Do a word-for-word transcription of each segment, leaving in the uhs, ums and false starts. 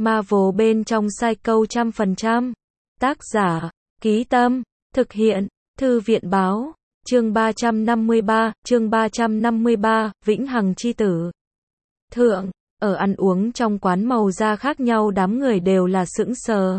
Marvel bên trong Psycho trăm phần trăm. Tác giả, Ký Tâm, thực hiện, Thư viện Báo, chương ba trăm năm mươi ba, chương ba trăm năm mươi ba, Vĩnh Hằng chi tử. Thượng, ở ăn uống trong quán màu da khác nhau đám người đều là sững sờ.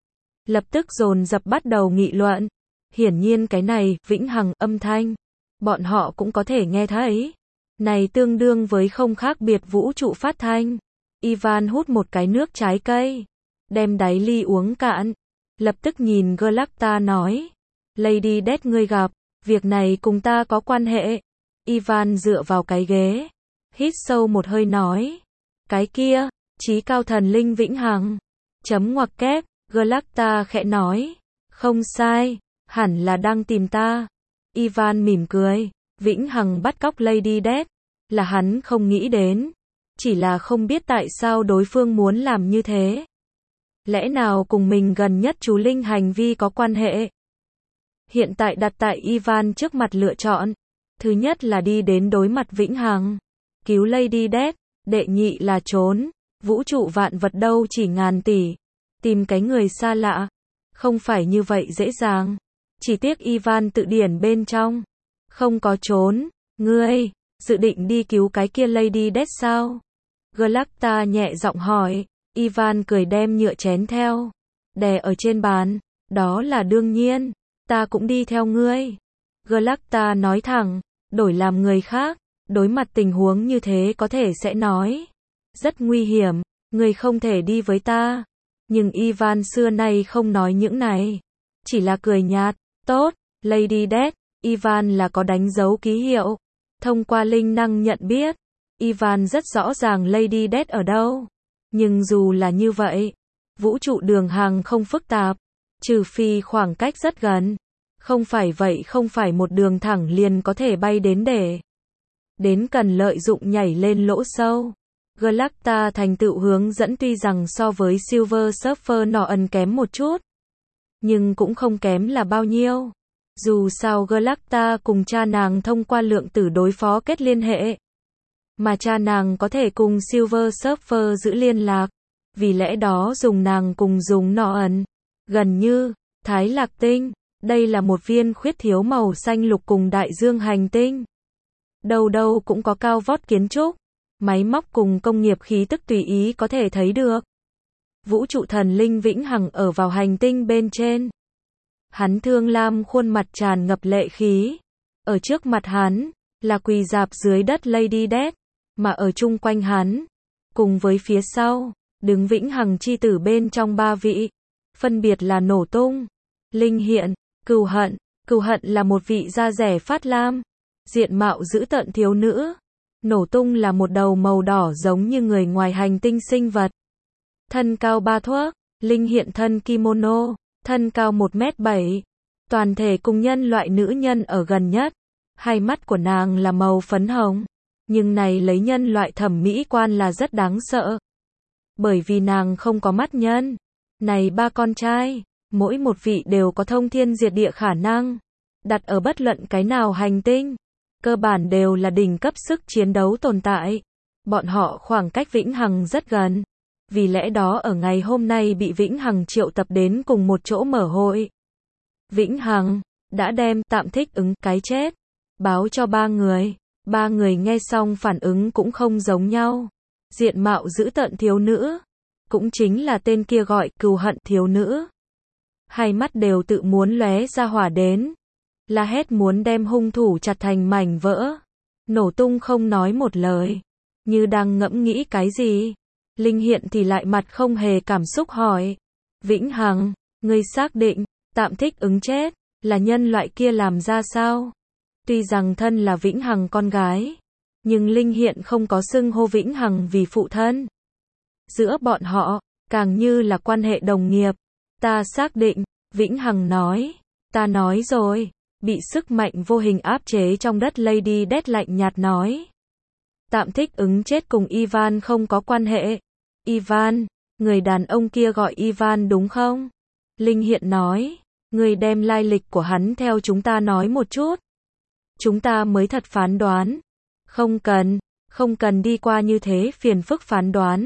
Lập tức dồn dập bắt đầu nghị luận. Hiển nhiên cái này, Vĩnh Hằng, âm thanh. Bọn họ cũng có thể nghe thấy. Này tương đương với không khác biệt vũ trụ phát thanh. Ivan hút một cái nước trái cây. Đem đáy ly uống cạn. Lập tức nhìn Galacta nói. Lady Death ngươi gặp. Việc này cùng ta có quan hệ. Ivan dựa vào cái ghế. Hít sâu một hơi nói. Cái kia, chí cao thần linh Vĩnh Hằng. Chấm ngoặc kép. Galacta khẽ nói. Không sai. Hẳn là đang tìm ta. Ivan mỉm cười. Vĩnh Hằng bắt cóc Lady Death. Là hắn không nghĩ đến. Chỉ là không biết tại sao đối phương muốn làm như thế. Lẽ nào cùng mình gần nhất chú linh hành vi có quan hệ? Hiện tại đặt tại Ivan trước mặt lựa chọn. Thứ nhất là đi đến đối mặt Vĩnh Hằng. Cứu Lady Death. Đệ nhị là trốn. Vũ trụ vạn vật đâu chỉ ngàn tỷ. Tìm cái người xa lạ. Không phải như vậy dễ dàng. Chỉ tiếc Ivan tự điển bên trong. Không có trốn. Ngươi, dự định đi cứu cái kia Lady Death sao? Galacta nhẹ giọng hỏi. Ivan cười đem nhựa chén theo. Đè ở trên bàn. Đó là đương nhiên. Ta cũng đi theo ngươi. Galacta nói thẳng. Đổi làm người khác. Đối mặt tình huống như thế có thể sẽ nói. Rất nguy hiểm. Ngươi không thể đi với ta. Nhưng Ivan xưa nay không nói những này. Chỉ là cười nhạt. Tốt, Lady Death. Ivan là có đánh dấu ký hiệu. Thông qua linh năng nhận biết. Ivan rất rõ ràng Lady Death ở đâu. Nhưng dù là như vậy. Vũ trụ đường hàng không phức tạp. Trừ phi khoảng cách rất gần. Không phải vậy không phải một đường thẳng liền có thể bay đến để. Đến cần lợi dụng nhảy lên lỗ sâu. Galacta thành tựu hướng dẫn tuy rằng so với Silver Surfer nọ ẩn kém một chút. Nhưng cũng không kém là bao nhiêu. Dù sao Galacta cùng cha nàng thông qua lượng tử đối phó kết liên hệ. Mà cha nàng có thể cùng Silver Surfer giữ liên lạc. Vì lẽ đó dùng nàng cùng dùng nọ ẩn. Gần như, Thái Lạc Tinh. Đây là một viên khuyết thiếu màu xanh lục cùng đại dương hành tinh. Đâu đâu cũng có cao vót kiến trúc. Máy móc cùng công nghiệp khí tức tùy ý có thể thấy được. Vũ trụ thần linh Vĩnh Hằng ở vào hành tinh bên trên. Hắn thương lam khuôn mặt tràn ngập lệ khí. Ở trước mặt hắn, là quỳ dạp dưới đất Lady Death. Mà ở chung quanh hắn, cùng với phía sau, đứng Vĩnh Hằng chi tử bên trong ba vị. Phân biệt là Nổ Tung, Linh Hiện, Cừu Hận. Cừu Hận là một vị da rẻ phát lam. Diện mạo dữ tợn thiếu nữ. Nổ Tung là một đầu màu đỏ giống như người ngoài hành tinh sinh vật. Thân cao ba thước. Linh Hiện thân kimono. Thân cao một mét bảy. Toàn thể cùng nhân loại nữ nhân ở gần nhất. Hai mắt của nàng là màu phấn hồng. Nhưng này lấy nhân loại thẩm mỹ quan là rất đáng sợ. Bởi vì nàng không có mắt nhân. Này ba con trai. Mỗi một vị đều có thông thiên diệt địa khả năng. Đặt ở bất luận cái nào hành tinh. Cơ bản đều là đỉnh cấp sức chiến đấu tồn tại. Bọn họ khoảng cách Vĩnh Hằng rất gần. Vì lẽ đó ở ngày hôm nay bị Vĩnh Hằng triệu tập đến cùng một chỗ mở hội. Vĩnh Hằng đã đem tạm thích ứng cái chết. Báo cho ba người. Ba người nghe xong phản ứng cũng không giống nhau. Diện mạo dữ tợn thiếu nữ. Cũng chính là tên kia gọi Cừu Hận thiếu nữ. Hai mắt đều tự muốn lóe ra hỏa đến. La hét muốn đem hung thủ chặt thành mảnh vỡ. Nổ Tung không nói một lời. Như đang ngẫm nghĩ cái gì. Linh Hiện thì lại mặt không hề cảm xúc hỏi. Vĩnh Hằng, ngươi xác định, tạm thích ứng chết, là nhân loại kia làm ra sao? Tuy rằng thân là Vĩnh Hằng con gái. Nhưng Linh Hiện không có xưng hô Vĩnh Hằng vì phụ thân. Giữa bọn họ, càng như là quan hệ đồng nghiệp. Ta xác định, Vĩnh Hằng nói. Ta nói rồi. Bị sức mạnh vô hình áp chế trong đất Lady Death lạnh nhạt nói. Tạm thích ứng chết cùng Ivan không có quan hệ. Ivan, người đàn ông kia gọi Ivan đúng không? Linh Hiện nói. Người đem lai lịch của hắn theo chúng ta nói một chút. Chúng ta mới thật phán đoán. Không cần, không cần đi qua như thế phiền phức phán đoán.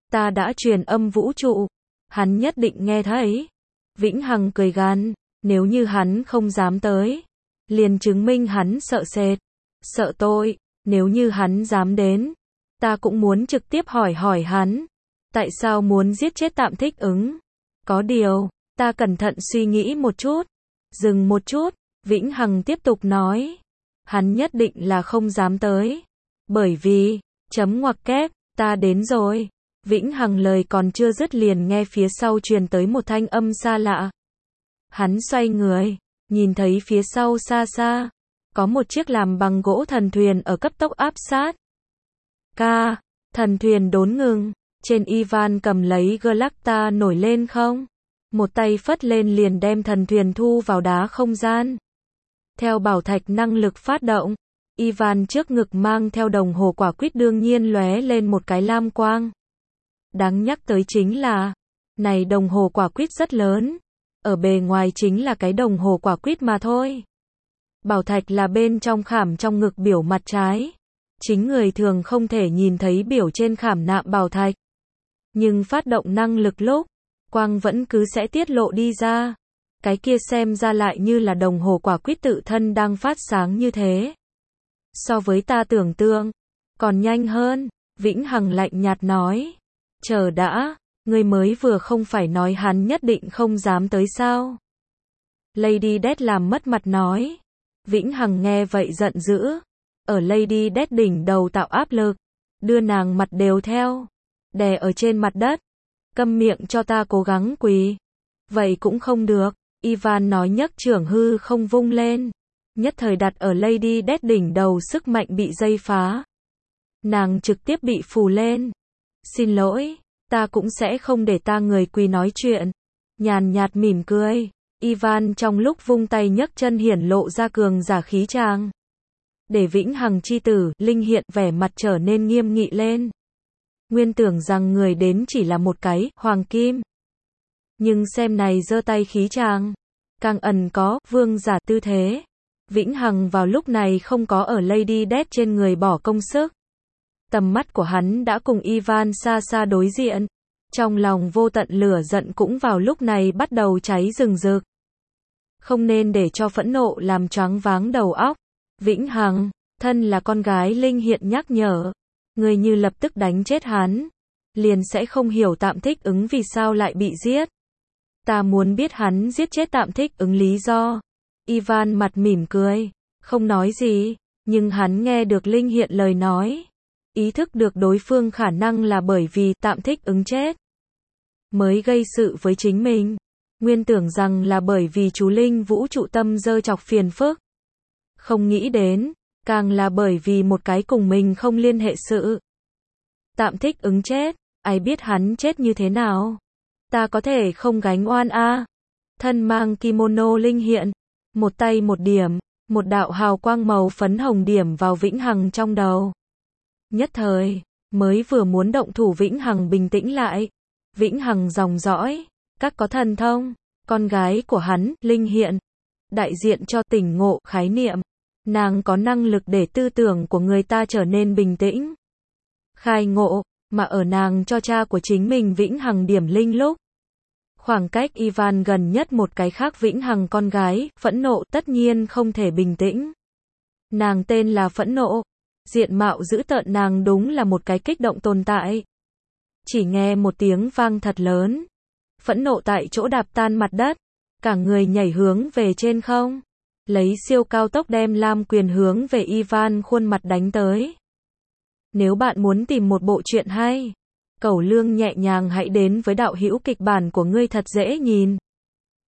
Ta đã truyền âm vũ trụ, hắn nhất định nghe thấy. Vĩnh Hằng cười gằn, nếu như hắn không dám tới, liền chứng minh hắn sợ sệt, sợ tội, nếu như hắn dám đến, ta cũng muốn trực tiếp hỏi hỏi hắn, tại sao muốn giết chết Tạm Thích Ứng. Có điều, ta cẩn thận suy nghĩ một chút, dừng một chút, Vĩnh Hằng tiếp tục nói, hắn nhất định là không dám tới, bởi vì, chấm ngoặc kép, ta đến rồi. Vĩnh Hằng lời còn chưa dứt liền nghe phía sau truyền tới một thanh âm xa lạ. Hắn xoay người, nhìn thấy phía sau xa xa, có một chiếc làm bằng gỗ thần thuyền ở cấp tốc áp sát. Ca, thần thuyền đốn ngừng, trên Ivan cầm lấy Galacta nổi lên không? Một tay phất lên liền đem thần thuyền thu vào đá không gian. Theo bảo thạch năng lực phát động, Ivan trước ngực mang theo đồng hồ quả quýt đương nhiên lóe lên một cái lam quang. Đáng nhắc tới chính là, này đồng hồ quả quýt rất lớn, ở bề ngoài chính là cái đồng hồ quả quýt mà thôi. Bảo thạch là bên trong khảm trong ngực biểu mặt trái. Chính người thường không thể nhìn thấy biểu trên khảm nạm bảo thạch. Nhưng phát động năng lực lúc, quang vẫn cứ sẽ tiết lộ đi ra. Cái kia xem ra lại như là đồng hồ quả quýt tự thân đang phát sáng như thế. So với ta tưởng tượng, còn nhanh hơn, Vĩnh Hằng lạnh nhạt nói. Chờ đã, ngươi mới vừa không phải nói hắn nhất định không dám tới sao? Lady Death làm mất mặt nói. Vĩnh Hằng nghe vậy giận dữ. Ở Lady Death đỉnh đầu tạo áp lực, đưa nàng mặt đều theo, đè ở trên mặt đất. Câm miệng cho ta cố gắng quỳ. Vậy cũng không được, Ivan nói nhấc trưởng hư không vung lên. Nhất thời đặt ở Lady Death đỉnh đầu sức mạnh bị dây phá. Nàng trực tiếp bị phù lên. Xin lỗi, ta cũng sẽ không để ta người quỳ nói chuyện. Nhàn nhạt mỉm cười, Ivan trong lúc vung tay nhấc chân hiển lộ ra cường giả khí tràng. Để Vĩnh Hằng chi tử, Linh Hiện vẻ mặt trở nên nghiêm nghị lên. Nguyên tưởng rằng người đến chỉ là một cái, hoàng kim. Nhưng xem này giơ tay khí tràng, càng ẩn có, vương giả tư thế. Vĩnh Hằng vào lúc này không có ở Lady Death trên người bỏ công sức. Tầm mắt của hắn đã cùng Ivan xa xa đối diện. Trong lòng vô tận lửa giận cũng vào lúc này bắt đầu cháy rừng rực. Không nên để cho phẫn nộ làm choáng váng đầu óc. Vĩnh Hằng, thân là con gái Linh Hiện nhắc nhở. Người như lập tức đánh chết hắn, liền sẽ không hiểu Tạm Thích Ứng vì sao lại bị giết. Ta muốn biết hắn giết chết Tạm Thích Ứng lý do. Ivan mặt mỉm cười, không nói gì, nhưng hắn nghe được Linh Hiện lời nói. Ý thức được đối phương khả năng là bởi vì Tạm Thích Ứng chết mới gây sự với chính mình. Nguyên tưởng rằng là bởi vì chú Linh vũ trụ tâm dơ chọc phiền phức. Không nghĩ đến, càng là bởi vì một cái cùng mình không liên hệ sự. Tạm Thích Ứng chết, ai biết hắn chết như thế nào. Ta có thể không gánh oan a. À. Thân mang kimono Linh Hiện, một tay một điểm, một đạo hào quang màu phấn hồng điểm vào Vĩnh Hằng trong đầu. Nhất thời, mới vừa muốn động thủ Vĩnh Hằng bình tĩnh lại. Vĩnh Hằng dòng dõi, các có thần thông, con gái của hắn, Linh Hiện, đại diện cho tỉnh ngộ, khái niệm. Nàng có năng lực để tư tưởng của người ta trở nên bình tĩnh, khai ngộ, mà ở nàng cho cha của chính mình Vĩnh Hằng điểm linh lúc. Khoảng cách Ivan gần nhất một cái khác Vĩnh Hằng con gái, phẫn nộ tất nhiên không thể bình tĩnh. Nàng tên là Phẫn Nộ, diện mạo dữ tợn nàng đúng là một cái kích động tồn tại. Chỉ nghe một tiếng vang thật lớn, Phẫn Nộ tại chỗ đạp tan mặt đất, cả người nhảy hướng về trên không. Lấy siêu cao tốc đem lam quyền hướng về Ivan khuôn mặt đánh tới. Nếu bạn muốn tìm một bộ truyện hay, Cẩu Lương nhẹ nhàng hãy đến với đạo hữu kịch bản của ngươi thật dễ nhìn.